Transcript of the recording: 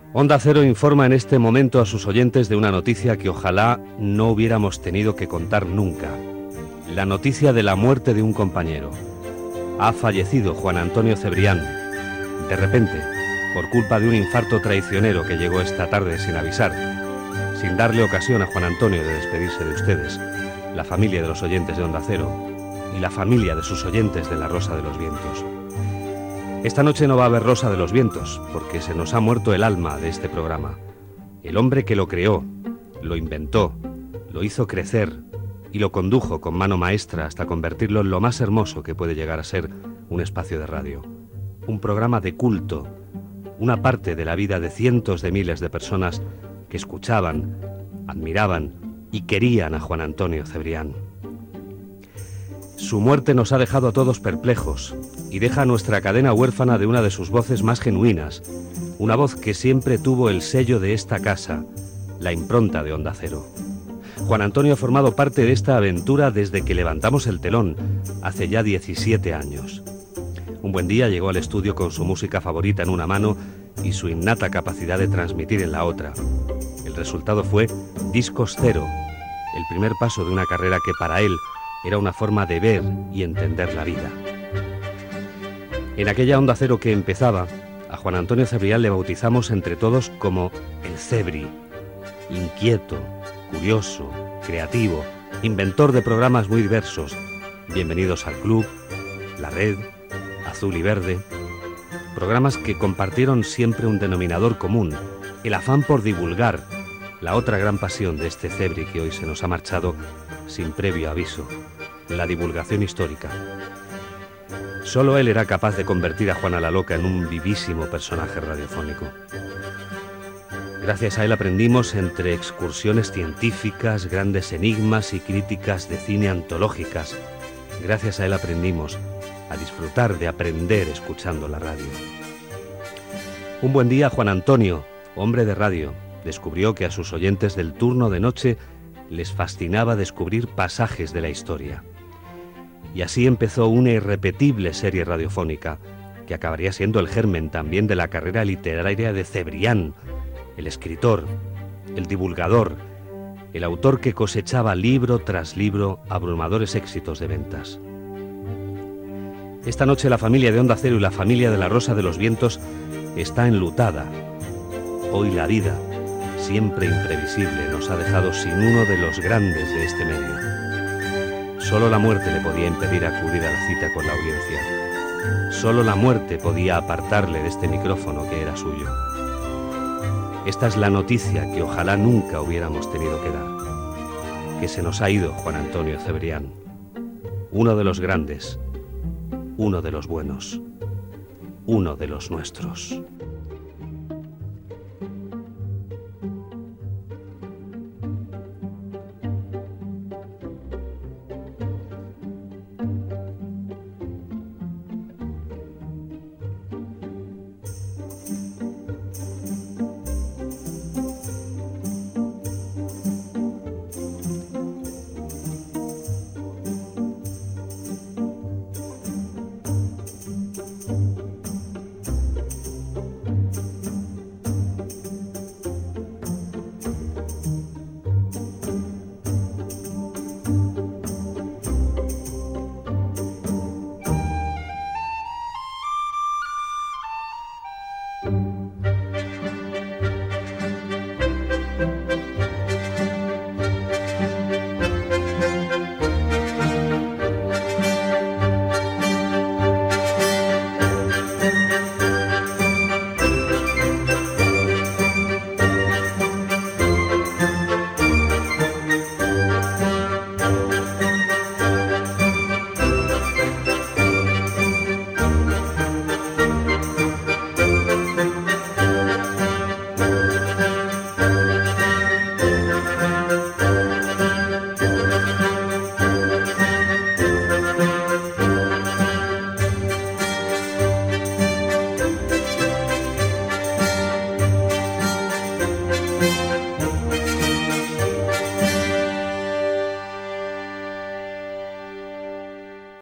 Onda Cero informa en este momento a sus oyentes de una noticia que ojalá no hubiéramos tenido que contar nunca. La noticia de la muerte de un compañero. Ha fallecido Juan Antonio Cebrián, de repente, por culpa de un infarto traicionero que llegó esta tarde sin avisar, sin darle ocasión a Juan Antonio de despedirse de ustedes, la familia de los oyentes de Onda Cero y la familia de sus oyentes de La Rosa de los Vientos. Esta noche no va a haber Rosa de los Vientos, porque se nos ha muerto el alma de este programa. El hombre que lo creó, lo inventó, lo hizo crecer y lo condujo con mano maestra hasta convertirlo en lo más hermoso que puede llegar a ser un espacio de radio. Un programa de culto, una parte de la vida de cientos de miles de personas que escuchaban, admiraban y querían a Juan Antonio Cebrián. Su muerte nos ha dejado a todos perplejos y deja a nuestra cadena huérfana de una de sus voces más genuinas, una voz que siempre tuvo el sello de esta casa, la impronta de Onda Cero. Juan Antonio ha formado parte de esta aventura desde que levantamos el telón, hace ya 17 años. Un buen día llegó al estudio con su música favorita en una mano y su innata capacidad de transmitir en la otra. El resultado fue Discos Cero, el primer paso de una carrera que para él era una forma de ver y entender la vida. En aquella Onda Cero que empezaba, a Juan Antonio Cebrián le bautizamos entre todos como el Cebri, inquieto, curioso, creativo, inventor de programas muy diversos. Bienvenidos al Club, La Red, Azul y Verde, programas que compartieron siempre un denominador común, el afán por divulgar, la otra gran pasión de este Cebri que hoy se nos ha marchado sin previo aviso, la divulgación histórica. Solo él era capaz de convertir a Juana la Loca en un vivísimo personaje radiofónico. Gracias a él aprendimos entre excursiones científicas, grandes enigmas y críticas de cine antológicas. Gracias a él aprendimos a disfrutar de aprender escuchando la radio. Un buen día Juan Antonio, hombre de radio, descubrió que a sus oyentes del turno de noche les fascinaba descubrir pasajes de la historia. Y así empezó una irrepetible serie radiofónica que acabaría siendo el germen también de la carrera literaria de Cebrián, el escritor, el divulgador, el autor que cosechaba libro tras libro abrumadores éxitos de ventas. Esta noche la familia de Onda Cero y la familia de La Rosa de los Vientos está enlutada. Hoy la vida, siempre imprevisible, nos ha dejado sin uno de los grandes de este medio. Solo la muerte le podía impedir acudir a la cita con la audiencia. Solo la muerte podía apartarle de este micrófono que era suyo. Esta es la noticia que ojalá nunca hubiéramos tenido que dar. Que se nos ha ido Juan Antonio Cebrián, uno de los grandes, uno de los buenos, uno de los nuestros.